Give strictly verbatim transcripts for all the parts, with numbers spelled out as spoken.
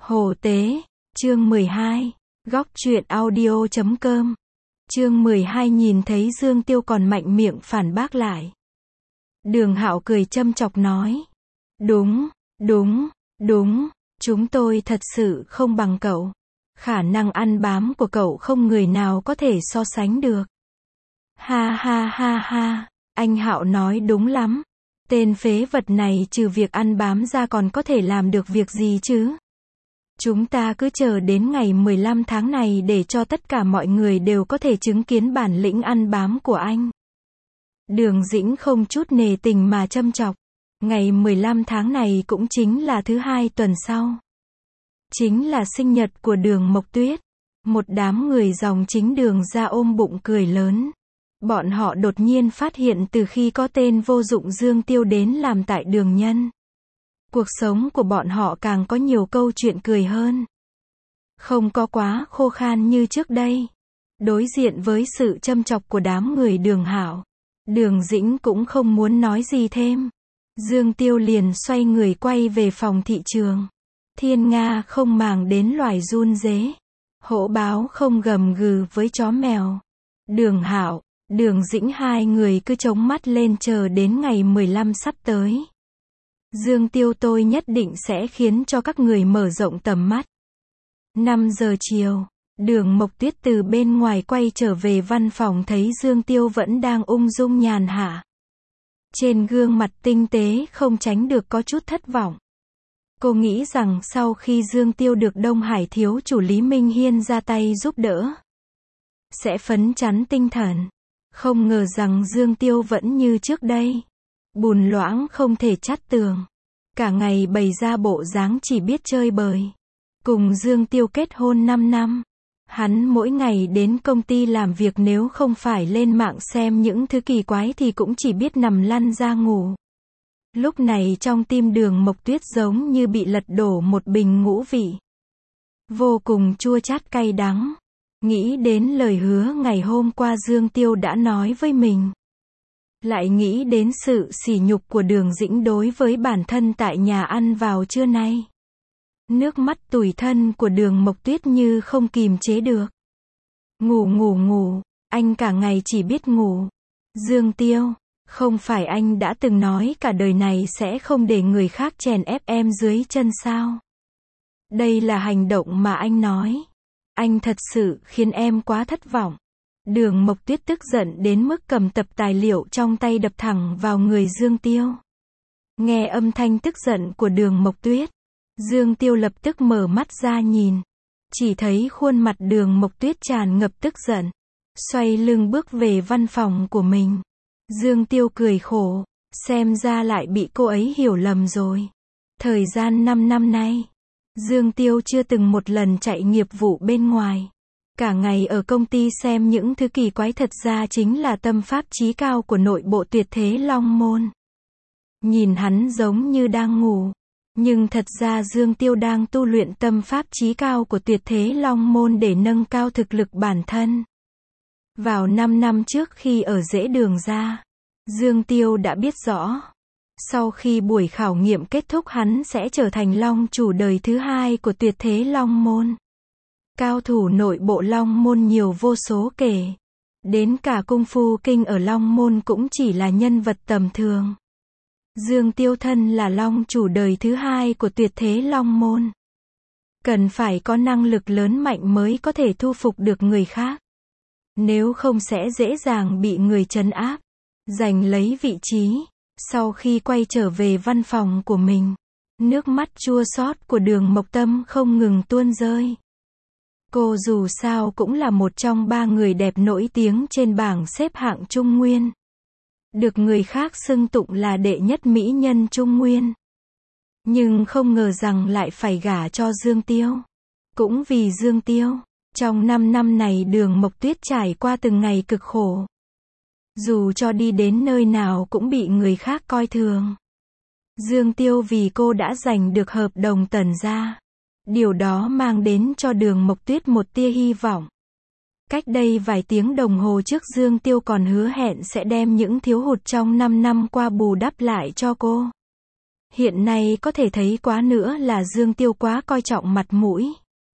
Hồ Tế, chương mười hai, góc truyện audio chấm com. Chương mười hai nhìn thấy Dương Tiêu còn mạnh miệng phản bác lại. Đường Hạo cười châm chọc nói. Đúng, đúng, đúng, chúng tôi thật sự không bằng cậu. Khả năng ăn bám của cậu không người nào có thể so sánh được. Ha ha ha ha, anh Hạo nói đúng lắm. Tên phế vật này trừ việc ăn bám ra còn có thể làm được việc gì chứ? Chúng ta cứ chờ đến ngày mười lăm tháng này để cho tất cả mọi người đều có thể chứng kiến bản lĩnh ăn bám của anh. Đường Dĩnh không chút nề tình mà châm chọc. Ngày mười lăm tháng này cũng chính là thứ hai tuần sau. Chính là sinh nhật của Đường Mộc Tuyết. Một đám người dòng chính Đường ra ôm bụng cười lớn. Bọn họ đột nhiên phát hiện từ khi có tên vô dụng Dương Tiêu đến làm tại Đường Nhân, cuộc sống của bọn họ càng có nhiều câu chuyện cười hơn. Không có quá khô khan như trước đây. Đối diện với sự châm chọc của đám người Đường Hạo, Đường Dĩnh cũng không muốn nói gì thêm. Dương Tiêu liền xoay người quay về phòng thị trường. Thiên Nga không màng đến loài run rế. Hổ báo không gầm gừ với chó mèo. Đường Hạo, Đường Dĩnh hai người cứ chống mắt lên chờ đến ngày mười lăm sắp tới. Dương Tiêu tôi nhất định sẽ khiến cho các người mở rộng tầm mắt. năm giờ chiều, Đường Mộc Tuyết từ bên ngoài quay trở về văn phòng thấy Dương Tiêu vẫn đang ung dung nhàn hạ. Trên gương mặt tinh tế không tránh được có chút thất vọng. Cô nghĩ rằng sau khi Dương Tiêu được Đông Hải thiếu chủ Lý Minh Hiên ra tay giúp đỡ, sẽ phấn chấn tinh thần. Không ngờ rằng Dương Tiêu vẫn như trước đây. Bùn loãng không thể chát tường. Cả ngày bày ra bộ dáng chỉ biết chơi bời. Cùng Dương Tiêu kết hôn năm năm. Hắn mỗi ngày đến công ty làm việc, nếu không phải lên mạng xem những thứ kỳ quái thì cũng chỉ biết nằm lăn ra ngủ. Lúc này trong tim Đường Mộc Tuyết giống như bị lật đổ một bình ngũ vị. Vô cùng chua chát cay đắng. Nghĩ đến lời hứa ngày hôm qua Dương Tiêu đã nói với mình. Lại nghĩ đến sự sỉ nhục của Đường Dĩnh đối với bản thân tại nhà ăn vào trưa nay. Nước mắt tủi thân của Đường Mộc Tuyết như không kìm chế được. Ngủ ngủ ngủ, anh cả ngày chỉ biết ngủ. Dương Tiêu, không phải anh đã từng nói cả đời này sẽ không để người khác chèn ép em dưới chân sao? Đây là hành động mà anh nói. Anh thật sự khiến em quá thất vọng. Đường Mộc Tuyết tức giận đến mức cầm tập tài liệu trong tay đập thẳng vào người Dương Tiêu. Nghe âm thanh tức giận của Đường Mộc Tuyết, Dương Tiêu lập tức mở mắt ra nhìn. Chỉ thấy khuôn mặt Đường Mộc Tuyết tràn ngập tức giận. Xoay lưng bước về văn phòng của mình. Dương Tiêu cười khổ. Xem ra lại bị cô ấy hiểu lầm rồi. Thời gian năm năm nay, Dương Tiêu chưa từng một lần chạy nghiệp vụ bên ngoài. Cả ngày ở công ty xem những thứ kỳ quái, thật ra chính là tâm pháp chí cao của nội bộ tuyệt thế Long Môn. Nhìn hắn giống như đang ngủ. Nhưng thật ra Dương Tiêu đang tu luyện tâm pháp chí cao của tuyệt thế Long Môn để nâng cao thực lực bản thân. Vào năm năm trước khi ở Dễ Đường ra, Dương Tiêu đã biết rõ. Sau khi buổi khảo nghiệm kết thúc hắn sẽ trở thành Long chủ đời thứ hai của tuyệt thế Long Môn. Cao thủ nội bộ Long Môn nhiều vô số kể. Đến cả Cung Phu Kinh ở Long Môn cũng chỉ là nhân vật tầm thường. Dương Tiêu thân là Long chủ đời thứ hai của tuyệt thế Long Môn. Cần phải có năng lực lớn mạnh mới có thể thu phục được người khác. Nếu không sẽ dễ dàng bị người trấn áp, giành lấy vị trí. Sau khi quay trở về văn phòng của mình, nước mắt chua xót của Đường Mộc Tâm không ngừng tuôn rơi. Cô dù sao cũng là một trong ba người đẹp nổi tiếng trên bảng xếp hạng Trung Nguyên. Được người khác xưng tụng là đệ nhất mỹ nhân Trung Nguyên. Nhưng không ngờ rằng lại phải gả cho Dương Tiêu. Cũng vì Dương Tiêu, trong năm năm này Đường Mộc Tuyết trải qua từng ngày cực khổ. Dù cho đi đến nơi nào cũng bị người khác coi thường. Dương Tiêu vì cô đã giành được hợp đồng Tần gia. Điều đó mang đến cho Đường Mộc Tuyết một tia hy vọng. Cách đây vài tiếng đồng hồ trước Dương Tiêu còn hứa hẹn sẽ đem những thiếu hụt trong năm năm qua bù đắp lại cho cô. Hiện nay có thể thấy quá nữa là Dương Tiêu quá coi trọng mặt mũi.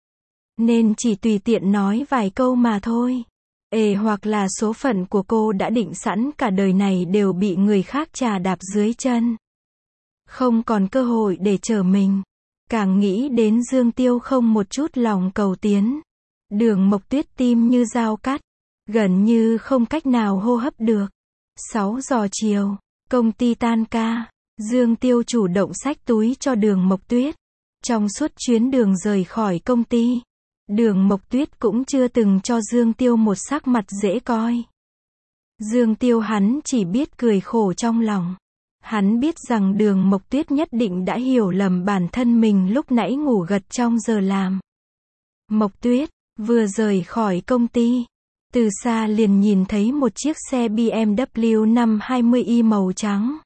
Nên chỉ tùy tiện nói vài câu mà thôi. Ê hoặc là số phận của cô đã định sẵn cả đời này đều bị người khác trà đạp dưới chân. Không còn cơ hội để trở mình. Càng nghĩ đến Dương Tiêu không một chút lòng cầu tiến. Đường Mộc Tuyết tim như dao cắt. Gần như không cách nào hô hấp được. sáu giờ chiều, công ty tan ca. Dương Tiêu chủ động xách túi cho Đường Mộc Tuyết. Trong suốt chuyến đường rời khỏi công ty, Đường Mộc Tuyết cũng chưa từng cho Dương Tiêu một sắc mặt dễ coi. Dương Tiêu hắn chỉ biết cười khổ trong lòng. Hắn biết rằng Đường Mộc Tuyết nhất định đã hiểu lầm bản thân mình lúc nãy ngủ gật trong giờ làm. Mộc Tuyết vừa rời khỏi công ty, từ xa liền nhìn thấy một chiếc xe bê em vê năm hai mươi i màu trắng.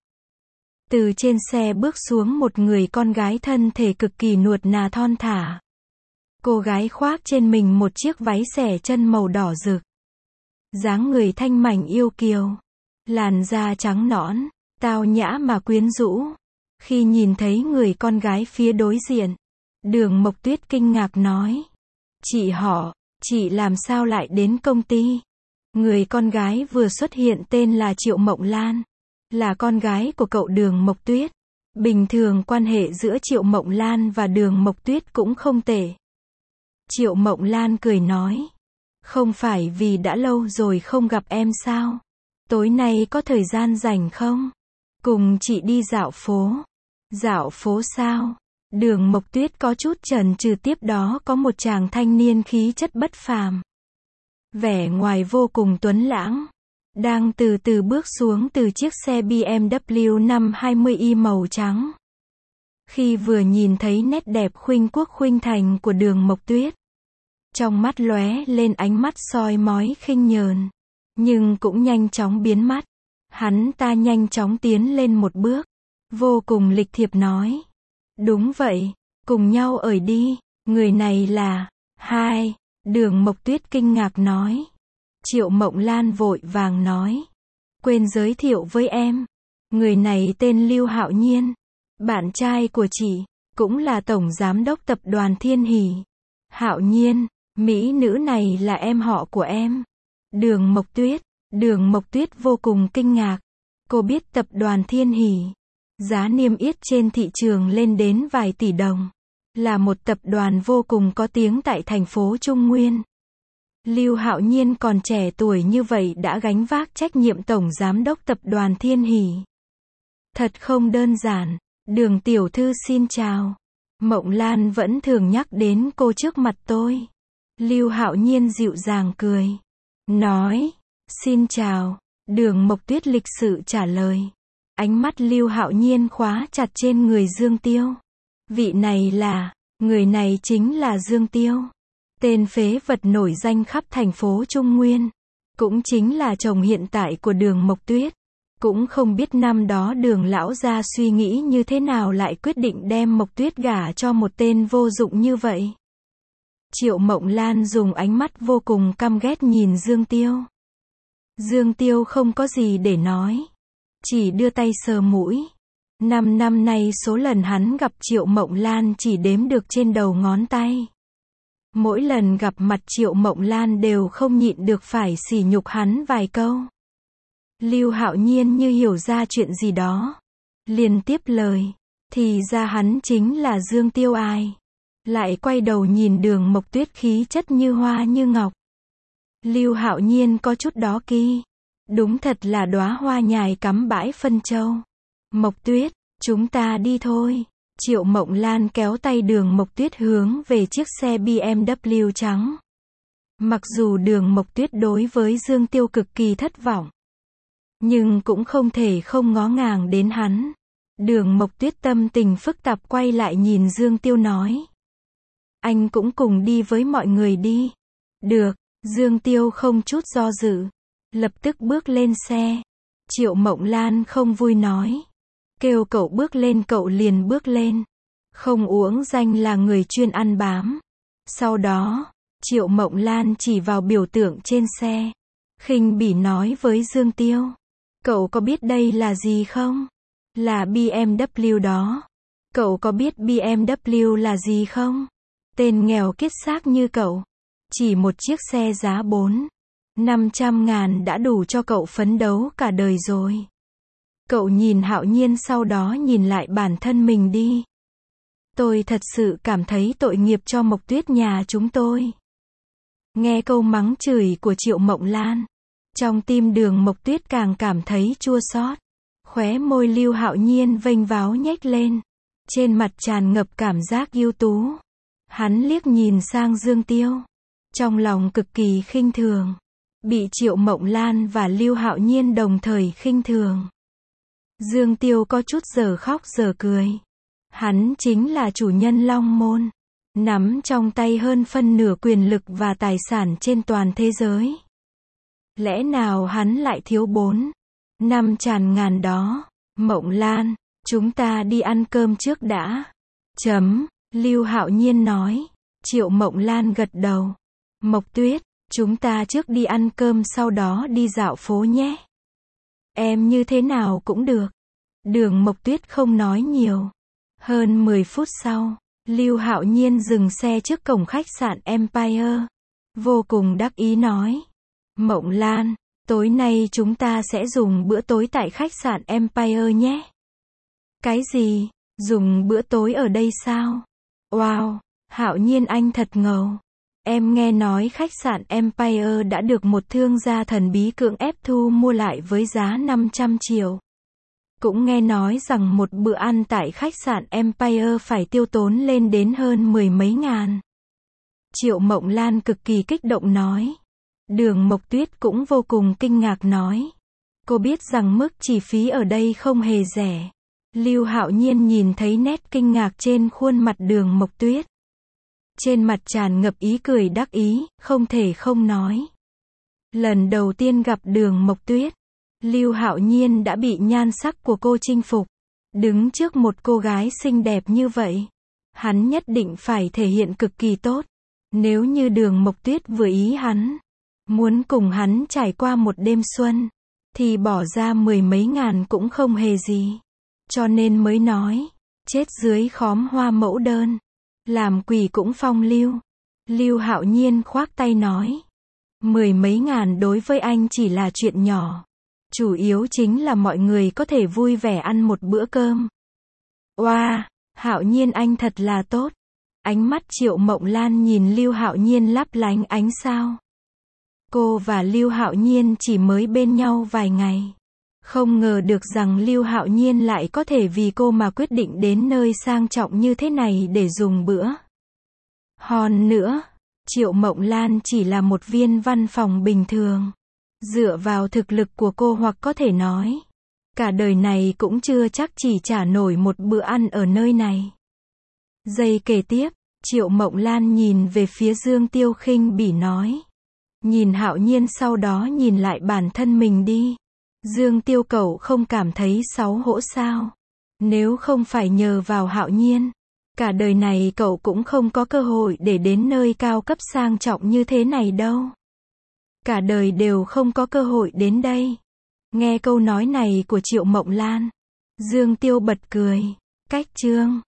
Từ trên xe bước xuống một người con gái thân thể cực kỳ nuột nà thon thả. Cô gái khoác trên mình một chiếc váy xẻ chân màu đỏ rực. Dáng người thanh mảnh yêu kiều. Làn da trắng nõn, tao nhã mà quyến rũ. Khi nhìn thấy người con gái phía đối diện, Đường Mộc Tuyết kinh ngạc nói. Chị họ, chị làm sao lại đến công ty? Người con gái vừa xuất hiện tên là Triệu Mộng Lan. Là con gái của cậu Đường Mộc Tuyết. Bình thường quan hệ giữa Triệu Mộng Lan và Đường Mộc Tuyết cũng không tệ. Triệu Mộng Lan cười nói. Không phải vì đã lâu rồi không gặp em sao? Tối nay có thời gian rảnh không? Cùng chị đi dạo phố. Dạo phố sao? Đường Mộc Tuyết có chút chần chừ, tiếp đó có một chàng thanh niên khí chất bất phàm. Vẻ ngoài vô cùng tuấn lãng. Đang từ từ bước xuống từ chiếc xe bê em vê năm hai mươi i màu trắng. Khi vừa nhìn thấy nét đẹp khuynh quốc khuynh thành của Đường Mộc Tuyết, trong mắt lóe lên ánh mắt soi mói khinh nhờn, nhưng cũng nhanh chóng biến mất. Hắn ta nhanh chóng tiến lên một bước, vô cùng lịch thiệp nói. Đúng vậy, cùng nhau ở đi, người này là, hai, Đường Mộc Tuyết kinh ngạc nói. Triệu Mộng Lan vội vàng nói. Quên giới thiệu với em. Người này tên Lưu Hạo Nhiên. Bạn trai của chị, cũng là tổng giám đốc tập đoàn Thiên Hỷ. Hạo Nhiên, mỹ nữ này là em họ của em. Đường Mộc Tuyết. Đường Mộc Tuyết vô cùng kinh ngạc. Cô biết tập đoàn Thiên Hỷ. Giá niêm yết trên thị trường lên đến vài tỷ đồng. Là một tập đoàn vô cùng có tiếng tại thành phố Trung Nguyên. Lưu Hạo Nhiên còn trẻ tuổi như vậy đã gánh vác trách nhiệm tổng giám đốc tập đoàn Thiên Hỷ. Thật không đơn giản. Đường tiểu thư xin chào. Mộng Lan vẫn thường nhắc đến cô trước mặt tôi. Lưu Hạo Nhiên dịu dàng cười. Nói. Xin chào. Đường Mộc Tuyết lịch sự trả lời. Ánh mắt Lưu Hạo Nhiên khóa chặt trên người Dương Tiêu. Vị này là, người này chính là Dương Tiêu. Tên phế vật nổi danh khắp thành phố Trung Nguyên. Cũng chính là chồng hiện tại của Đường Mộc Tuyết. Cũng không biết năm đó Đường lão gia suy nghĩ như thế nào lại quyết định đem Mộc Tuyết gả cho một tên vô dụng như vậy. Triệu Mộng Lan dùng ánh mắt vô cùng căm ghét nhìn Dương Tiêu. Dương Tiêu không có gì để nói. Chỉ đưa tay sờ mũi. Năm năm nay số lần hắn gặp Triệu Mộng Lan chỉ đếm được trên đầu ngón tay. Mỗi lần gặp mặt Triệu Mộng Lan đều không nhịn được phải sỉ nhục hắn vài câu. Lưu Hạo Nhiên như hiểu ra chuyện gì đó. Liền tiếp lời. Thì ra hắn chính là Dương Tiêu ai. Lại quay đầu nhìn Đường Mộc Tuyết khí chất như hoa như ngọc. Lưu Hạo Nhiên có chút đó kỳ. Đúng thật là đóa hoa nhài cắm bãi phân châu. Mộc Tuyết, chúng ta đi thôi. Triệu Mộng Lan kéo tay Đường Mộc Tuyết hướng về chiếc xe bê em vê trắng. Mặc dù Đường Mộc Tuyết đối với Dương Tiêu cực kỳ thất vọng, nhưng cũng không thể không ngó ngàng đến hắn. Đường Mộc Tuyết tâm tình phức tạp quay lại nhìn Dương Tiêu nói. Anh cũng cùng đi với mọi người đi. Được, Dương Tiêu không chút do dự. Lập tức bước lên xe. Triệu Mộng Lan không vui nói. Kêu cậu bước lên cậu liền bước lên. Không uổng danh là người chuyên ăn bám. Sau đó, Triệu Mộng Lan chỉ vào biểu tượng trên xe. Khinh bỉ nói với Dương Tiêu. Cậu có biết đây là gì không? Là bê em vê đó. Cậu có biết bê em vê là gì không? Tên nghèo kiết xác như cậu. Chỉ một chiếc xe giá bốn, năm trăm ngàn đã đủ cho cậu phấn đấu cả đời rồi. Cậu nhìn Hạo Nhiên sau đó nhìn lại bản thân mình đi. Tôi thật sự cảm thấy tội nghiệp cho Mộc Tuyết nhà chúng tôi. Nghe câu mắng chửi của Triệu Mộng Lan, trong tim Đường Mộc Tuyết càng cảm thấy chua xót. Khóe môi Lưu Hạo Nhiên vênh váo nhếch lên, trên mặt tràn ngập cảm giác ưu tú. Hắn liếc nhìn sang Dương Tiêu, trong lòng cực kỳ khinh thường, bị Triệu Mộng Lan và Lưu Hạo Nhiên đồng thời khinh thường. Dương Tiêu có chút giờ khóc giờ cười. Hắn chính là chủ nhân Long Môn, nắm trong tay hơn phân nửa quyền lực và tài sản trên toàn thế giới. Lẽ nào hắn lại thiếu bốn, năm tràn ngàn đó? Mộng Lan, chúng ta đi ăn cơm trước đã. Chấm, Lưu Hạo Nhiên nói. Triệu Mộng Lan gật đầu. Mộc Tuyết, chúng ta trước đi ăn cơm sau đó đi dạo phố nhé. Em như thế nào cũng được. Đường Mộc Tuyết không nói nhiều. Hơn mười phút sau, Lưu Hạo Nhiên dừng xe trước cổng khách sạn Empire. Vô cùng đắc ý nói. Mộng Lan, tối nay chúng ta sẽ dùng bữa tối tại khách sạn Empire nhé. Cái gì? Dùng bữa tối ở đây sao? Wow, Hạo Nhiên anh thật ngầu. Em nghe nói khách sạn Empire đã được một thương gia thần bí cưỡng ép thu mua lại với giá năm trăm triệu. Cũng nghe nói rằng một bữa ăn tại khách sạn Empire phải tiêu tốn lên đến hơn mười mấy ngàn. Triệu Mộng Lan cực kỳ kích động nói. Đường Mộc Tuyết cũng vô cùng kinh ngạc nói. Cô biết rằng mức chi phí ở đây không hề rẻ. Lưu Hạo Nhiên nhìn thấy nét kinh ngạc trên khuôn mặt Đường Mộc Tuyết. Trên mặt tràn ngập ý cười đắc ý, không thể không nói. Lần đầu tiên gặp Đường Mộc Tuyết, Lưu Hạo Nhiên đã bị nhan sắc của cô chinh phục. Đứng trước một cô gái xinh đẹp như vậy, hắn nhất định phải thể hiện cực kỳ tốt. Nếu như Đường Mộc Tuyết vừa ý hắn, muốn cùng hắn trải qua một đêm xuân, thì bỏ ra mười mấy ngàn cũng không hề gì. Cho nên mới nói, chết dưới khóm hoa mẫu đơn, làm quỷ cũng phong lưu. Lưu Hạo Nhiên khoác tay nói. Mười mấy ngàn đối với anh chỉ là chuyện nhỏ. Chủ yếu chính là mọi người có thể vui vẻ ăn một bữa cơm. Oa, wow, Hạo Nhiên anh thật là tốt. Ánh mắt Triệu Mộng Lan nhìn Lưu Hạo Nhiên lấp lánh ánh sao. Cô và Lưu Hạo Nhiên chỉ mới bên nhau vài ngày. Không ngờ được rằng Lưu Hạo Nhiên lại có thể vì cô mà quyết định đến nơi sang trọng như thế này để dùng bữa. Hơn nữa, Triệu Mộng Lan chỉ là một viên văn phòng bình thường. Dựa vào thực lực của cô hoặc có thể nói, cả đời này cũng chưa chắc chỉ trả nổi một bữa ăn ở nơi này. Giây kế tiếp, Triệu Mộng Lan nhìn về phía Dương Tiêu khinh bỉ nói. Nhìn Hạo Nhiên sau đó nhìn lại bản thân mình đi. Dương Tiêu cậu không cảm thấy xấu hổ sao? Nếu không phải nhờ vào Hạo Nhiên, cả đời này cậu cũng không có cơ hội để đến nơi cao cấp sang trọng như thế này đâu. Cả đời đều không có cơ hội đến đây. Nghe câu nói này của Triệu Mộng Lan, Dương Tiêu bật cười. Cách chương